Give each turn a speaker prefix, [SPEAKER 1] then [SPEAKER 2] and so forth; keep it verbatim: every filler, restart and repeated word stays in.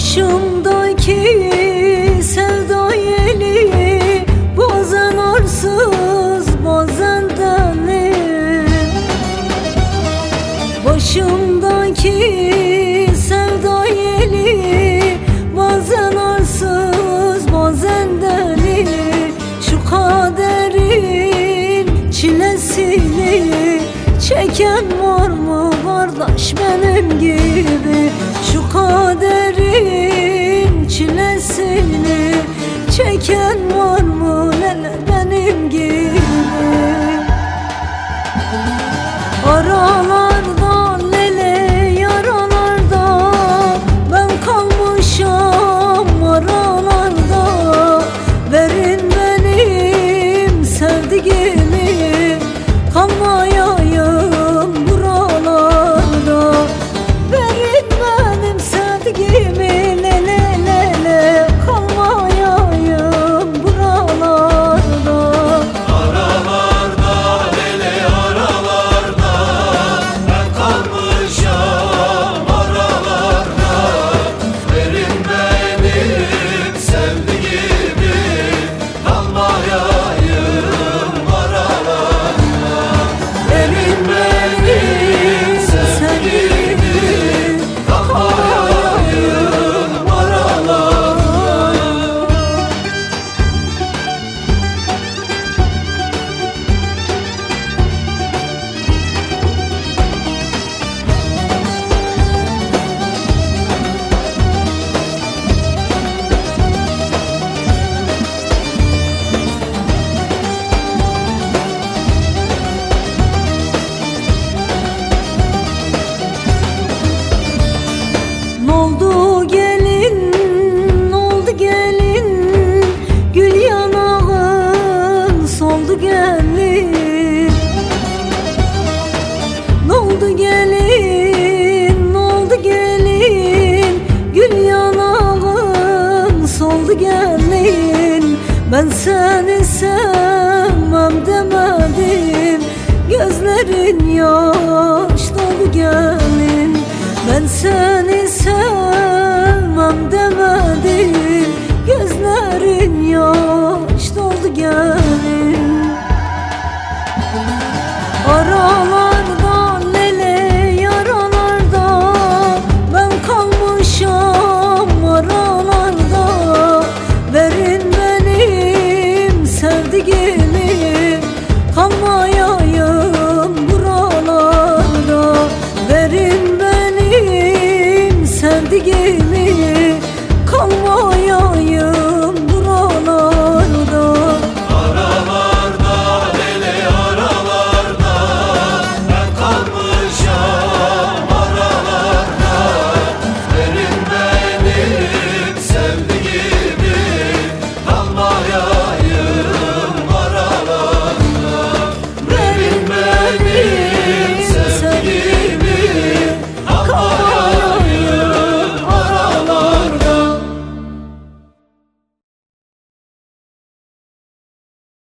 [SPEAKER 1] Başımdaki sevda yeli bazen arsız bazen deli. Başımdaki sevda yeli bazen arsız bazen deli. Şu kaderin çilesini çeken var mı kardeş benim gibi? Şu kaderin çilesini çeken var mı lele benim gibi? Aralarda lele yaralarda ben kalmışam aralarda. Verin benim sevdiğimi kalmayayım buralarda. Verin benim sevdiğimi lele lele kalmayayım buralarda.
[SPEAKER 2] Aralarda lele aralarda ben kalmışam aralarda. Verin benim sevdiğimi kalmayayım aralarda. Verin benim sevdiğimi kalmayayım aralarda.
[SPEAKER 1] N'oldu gelin, n'oldu gelin, gül yanağın soldu gelin. N'oldu gelin, n'oldu gelin, gül yanağın soldu gelin. Ben seni sevmem demedim, gözlerin yaş doldu gelin. Ben seni sevmem demedim, gözlerin yaş doldu gelin. Ara